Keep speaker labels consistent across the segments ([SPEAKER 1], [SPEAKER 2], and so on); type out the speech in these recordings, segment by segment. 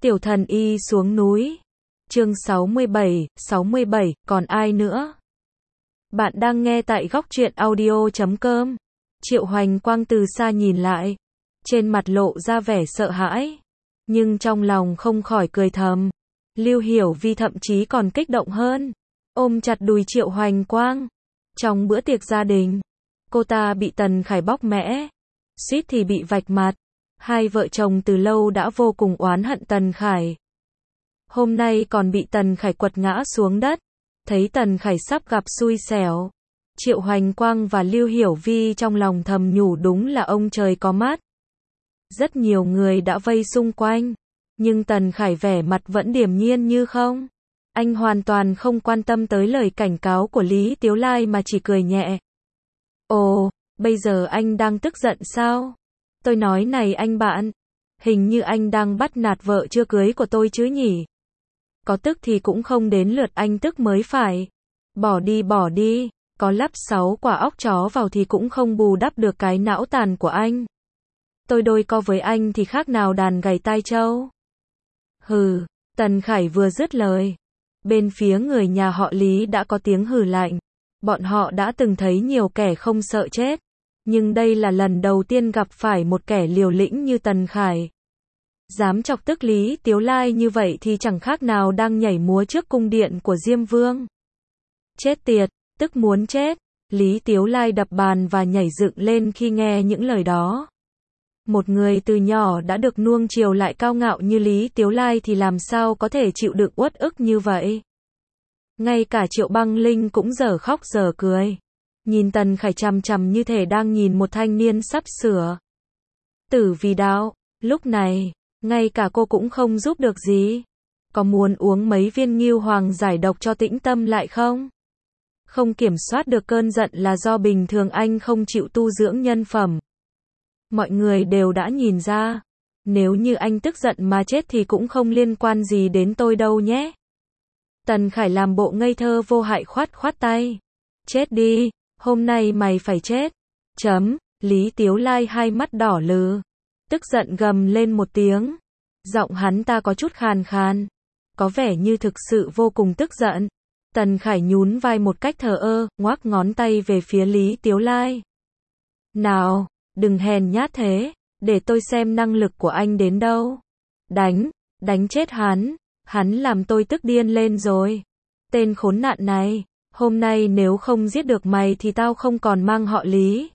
[SPEAKER 1] Tiểu thần y xuống núi. Chương 67, còn ai nữa? Bạn đang nghe tại góc truyện audio.com. Triệu Hoành Quang từ xa nhìn lại, trên mặt lộ ra vẻ sợ hãi, nhưng trong lòng không khỏi cười thầm. Lưu Hiểu Vi thậm chí còn kích động hơn, ôm chặt đùi Triệu Hoành Quang. Trong bữa tiệc gia đình, cô ta bị Tần Khải bóc mẽ, suýt thì bị vạch mặt. Hai vợ chồng từ lâu đã vô cùng oán hận Tần Khải. Hôm nay còn bị Tần Khải quật ngã xuống đất. Thấy Tần Khải sắp gặp xui xẻo, Triệu Hoành Quang và Lưu Hiểu Vi trong lòng thầm nhủ đúng là ông trời có mắt. Rất nhiều người đã vây xung quanh, nhưng Tần Khải vẻ mặt vẫn điềm nhiên như không. Anh hoàn toàn không quan tâm tới lời cảnh cáo của Lý Tiếu Lai mà chỉ cười nhẹ. Ồ, bây giờ anh đang tức giận sao? Tôi nói này anh bạn, hình như anh đang bắt nạt vợ chưa cưới của tôi chứ nhỉ? Có tức thì cũng không đến lượt anh tức mới phải. Bỏ đi, có lắp 6 quả óc chó vào thì cũng không bù đắp được cái não tàn của anh. Tôi đôi co với anh thì khác nào đàn gầy tai trâu. Hừ, Tần Khải vừa dứt lời, bên phía người nhà họ Lý đã có tiếng hừ lạnh. Bọn họ đã từng thấy nhiều kẻ không sợ chết, nhưng đây là lần đầu tiên gặp phải một kẻ liều lĩnh như Tần Khải. Dám chọc tức Lý Tiếu Lai như vậy thì chẳng khác nào đang nhảy múa trước cung điện của Diêm Vương. Chết tiệt, tức muốn chết. Lý Tiếu Lai đập bàn và nhảy dựng lên khi nghe những lời đó. Một người từ nhỏ đã được nuông chiều lại cao ngạo như Lý Tiếu Lai thì làm sao có thể chịu đựng uất ức như vậy. Ngay cả Triệu Băng Linh cũng dở khóc dở cười, nhìn Tần Khải chằm chằm như thể đang nhìn một thanh niên sắp sửa tử vì đạo. Lúc này, ngay cả cô cũng không giúp được gì. Có muốn uống mấy viên Ngưu Hoàng giải độc cho tĩnh tâm lại không? Không kiểm soát được cơn giận là do bình thường anh không chịu tu dưỡng nhân phẩm. Mọi người đều đã nhìn ra, nếu như anh tức giận mà chết thì cũng không liên quan gì đến tôi đâu nhé. Tần Khải làm bộ ngây thơ vô hại khoát khoát tay. Chết đi, hôm nay mày phải chết. Lý Tiếu Lai hai mắt đỏ lừ, tức giận gầm lên một tiếng. Giọng hắn ta có chút khàn khàn, có vẻ như thực sự vô cùng tức giận. Tần Khải nhún vai một cách thờ ơ, ngoắc ngón tay về phía Lý Tiếu Lai. Nào, đừng hèn nhát thế, để tôi xem năng lực của anh đến đâu. Đánh chết hắn làm tôi tức điên lên rồi. Tên khốn nạn này, hôm nay nếu không giết được mày thì tao không còn mang họ Lý.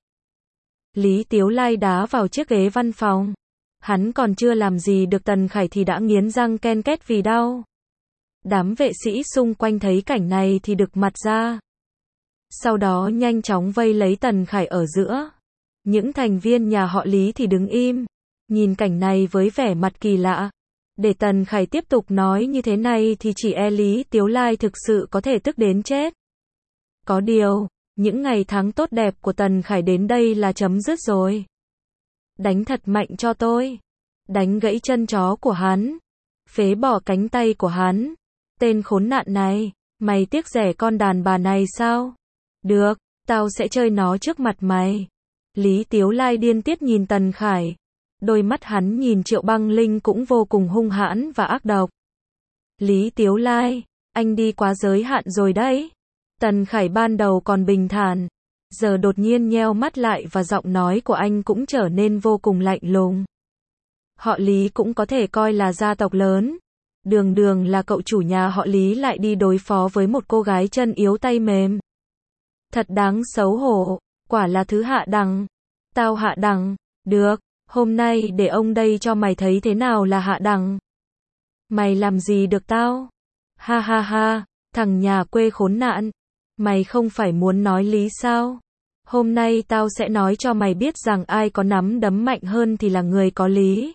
[SPEAKER 1] Lý Tiếu Lai đá vào chiếc ghế văn phòng. Hắn còn chưa làm gì được Tần Khải thì đã nghiến răng ken két vì đau. Đám vệ sĩ xung quanh thấy cảnh này thì đực mặt ra. Sau đó nhanh chóng vây lấy Tần Khải ở giữa. Những thành viên nhà họ Lý thì đứng im, nhìn cảnh này với vẻ mặt kỳ lạ. Để Tần Khải tiếp tục nói như thế này thì chỉ e Lý Tiếu Lai thực sự có thể tức đến chết. Có điều, những ngày tháng tốt đẹp của Tần Khải đến đây là chấm dứt rồi. Đánh thật mạnh cho tôi. Đánh gãy chân chó của hắn. Phế bỏ cánh tay của hắn. Tên khốn nạn này, mày tiếc rẻ con đàn bà này sao? Được, tao sẽ chơi nó trước mặt mày. Lý Tiếu Lai điên tiết nhìn Tần Khải. Đôi mắt hắn nhìn Triệu Băng Linh cũng vô cùng hung hãn và ác độc. Lý Tiếu Lai, anh đi quá giới hạn rồi đấy. Tần Khải ban đầu còn bình thản, giờ đột nhiên nheo mắt lại và giọng nói của anh cũng trở nên vô cùng lạnh lùng. Họ Lý cũng có thể coi là gia tộc lớn. Đường là cậu chủ nhà họ Lý lại đi đối phó với một cô gái chân yếu tay mềm. Thật đáng xấu hổ, quả là thứ hạ đẳng. Tao hạ đẳng, được, hôm nay để ông đây cho mày thấy thế nào là hạ đẳng. Mày làm gì được tao? Ha ha ha, thằng nhà quê khốn nạn. Mày không phải muốn nói lý sao? Hôm nay tao sẽ nói cho mày biết rằng ai có nắm đấm mạnh hơn thì là người có lý.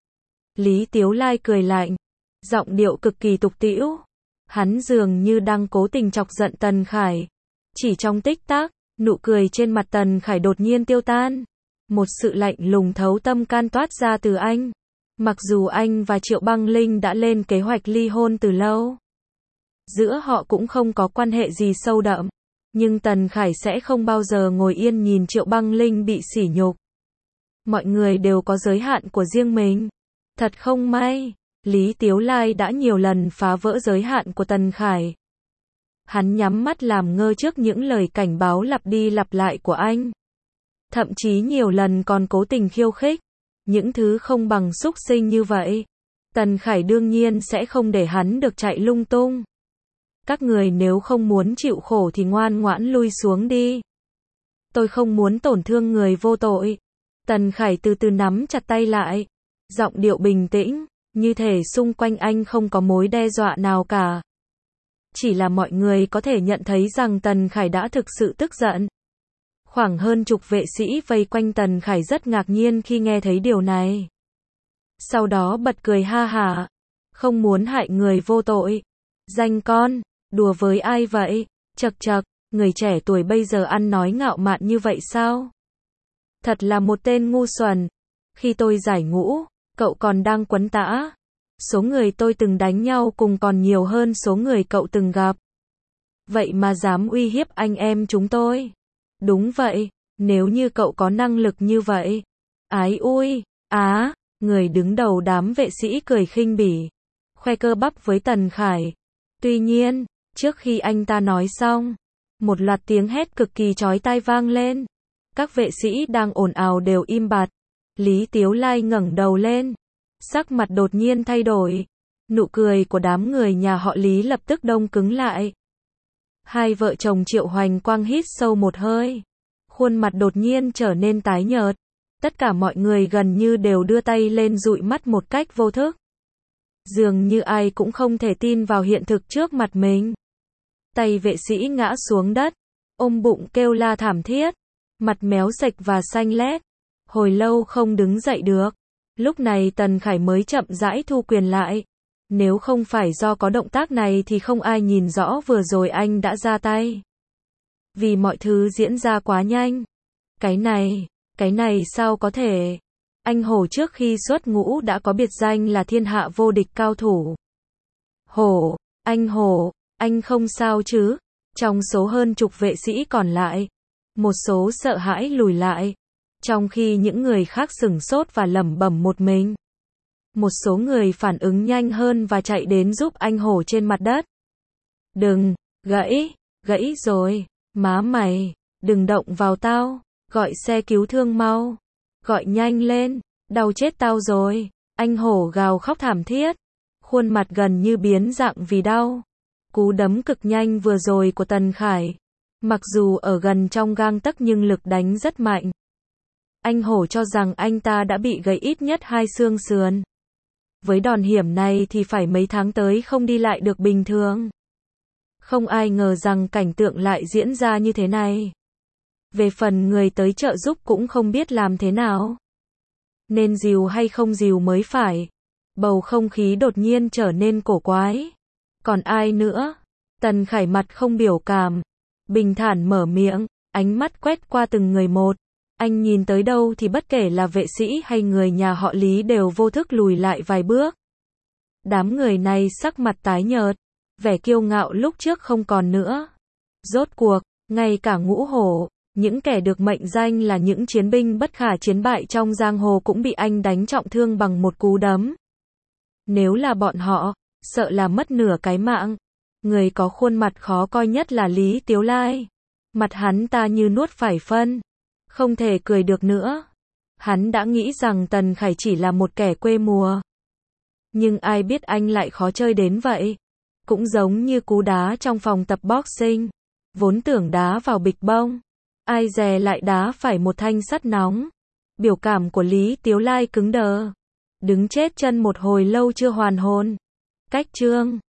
[SPEAKER 1] Lý Tiếu Lai cười lạnh, giọng điệu cực kỳ tục tĩu. Hắn dường như đang cố tình chọc giận Tần Khải. Chỉ trong tích tắc, nụ cười trên mặt Tần Khải đột nhiên tiêu tan. Một sự lạnh lùng thấu tâm can toát ra từ anh. Mặc dù anh và Triệu Băng Linh đã lên kế hoạch ly hôn từ lâu, giữa họ cũng không có quan hệ gì sâu đậm, nhưng Tần Khải sẽ không bao giờ ngồi yên nhìn Triệu Băng Linh bị sỉ nhục. Mọi người đều có giới hạn của riêng mình. Thật không may, Lý Tiếu Lai đã nhiều lần phá vỡ giới hạn của Tần Khải. Hắn nhắm mắt làm ngơ trước những lời cảnh báo lặp đi lặp lại của anh. Thậm chí nhiều lần còn cố tình khiêu khích. Những thứ không bằng súc sinh như vậy. Tần Khải đương nhiên sẽ không để hắn được chạy lung tung. Các người nếu không muốn chịu khổ thì ngoan ngoãn lui xuống đi. Tôi không muốn tổn thương người vô tội. Tần Khải từ từ nắm chặt tay lại. Giọng điệu bình tĩnh, như thể xung quanh anh không có mối đe dọa nào cả. Chỉ là mọi người có thể nhận thấy rằng Tần Khải đã thực sự tức giận. Khoảng hơn chục vệ sĩ vây quanh Tần Khải rất ngạc nhiên khi nghe thấy điều này. Sau đó bật cười ha hả. Không muốn hại người vô tội. Danh con, đùa với ai vậy? Chậc chậc, người trẻ tuổi bây giờ ăn nói ngạo mạn như vậy sao? Thật là một tên ngu xuẩn. Khi tôi giải ngũ, cậu còn đang quấn tã. Số người tôi từng đánh nhau cùng còn nhiều hơn số người cậu từng gặp. Vậy mà dám uy hiếp anh em chúng tôi. Đúng vậy, nếu như cậu có năng lực như vậy. Ái ui, người đứng đầu đám vệ sĩ cười khinh bỉ. Khoe cơ bắp với Tần Khải. Tuy nhiên, trước khi anh ta nói xong, một loạt tiếng hét cực kỳ chói tai vang lên. Các vệ sĩ đang ồn ào đều im bặt. Lý Tiếu Lai ngẩng đầu lên. Sắc mặt đột nhiên thay đổi. Nụ cười của đám người nhà họ Lý lập tức đông cứng lại. Hai vợ chồng Triệu Hoành Quang hít sâu một hơi. Khuôn mặt đột nhiên trở nên tái nhợt. Tất cả mọi người gần như đều đưa tay lên dụi mắt một cách vô thức. Dường như ai cũng không thể tin vào hiện thực trước mặt mình. Tay vệ sĩ ngã xuống đất. Ôm bụng kêu la thảm thiết. Mặt méo sạch và xanh lét. Hồi lâu không đứng dậy được. Lúc này Tần Khải mới chậm rãi thu quyền lại. Nếu không phải do có động tác này thì không ai nhìn rõ vừa rồi anh đã ra tay. Vì mọi thứ diễn ra quá nhanh. Cái này sao có thể? Anh Hổ trước khi xuất ngũ đã có biệt danh là thiên hạ vô địch cao thủ. Hổ, anh không sao chứ? Trong số hơn chục vệ sĩ còn lại, một số sợ hãi lùi lại. Trong khi những người khác sửng sốt và lẩm bẩm một mình. Một số người phản ứng nhanh hơn và chạy đến giúp anh Hổ trên mặt đất. Đừng, gãy rồi, má mày, đừng động vào tao, gọi xe cứu thương mau, gọi nhanh lên, đau chết tao rồi. Anh Hổ gào khóc thảm thiết, khuôn mặt gần như biến dạng vì đau. Cú đấm cực nhanh vừa rồi của Tần Khải, mặc dù ở gần trong gang tấc nhưng lực đánh rất mạnh. Anh Hổ cho rằng anh ta đã bị gãy ít nhất 2 xương sườn. Với đòn hiểm này thì phải mấy tháng tới không đi lại được bình thường. Không ai ngờ rằng cảnh tượng lại diễn ra như thế này. Về phần người tới trợ giúp cũng không biết làm thế nào. Nên dìu hay không dìu mới phải. Bầu không khí đột nhiên trở nên cổ quái. Còn ai nữa? Tần Khải mặt không biểu cảm. Bình thản mở miệng, ánh mắt quét qua từng người một. Anh nhìn tới đâu thì bất kể là vệ sĩ hay người nhà họ Lý đều vô thức lùi lại vài bước. Đám người này sắc mặt tái nhợt, vẻ kiêu ngạo lúc trước không còn nữa. Rốt cuộc, ngay cả Ngũ Hổ, những kẻ được mệnh danh là những chiến binh bất khả chiến bại trong giang hồ cũng bị anh đánh trọng thương bằng một cú đấm. Nếu là bọn họ, sợ là mất nửa cái mạng. Người có khuôn mặt khó coi nhất là Lý Tiếu Lai. Mặt hắn ta như nuốt phải phân. Không thể cười được nữa. Hắn đã nghĩ rằng Tần Khải chỉ là một kẻ quê mùa. Nhưng ai biết anh lại khó chơi đến vậy. Cũng giống như cú đá trong phòng tập boxing. Vốn tưởng đá vào bịch bông. Ai dè lại đá phải một thanh sắt nóng. Biểu cảm của Lý Tiếu Lai cứng đờ. Đứng chết chân một hồi lâu chưa hoàn hồn. Cách chương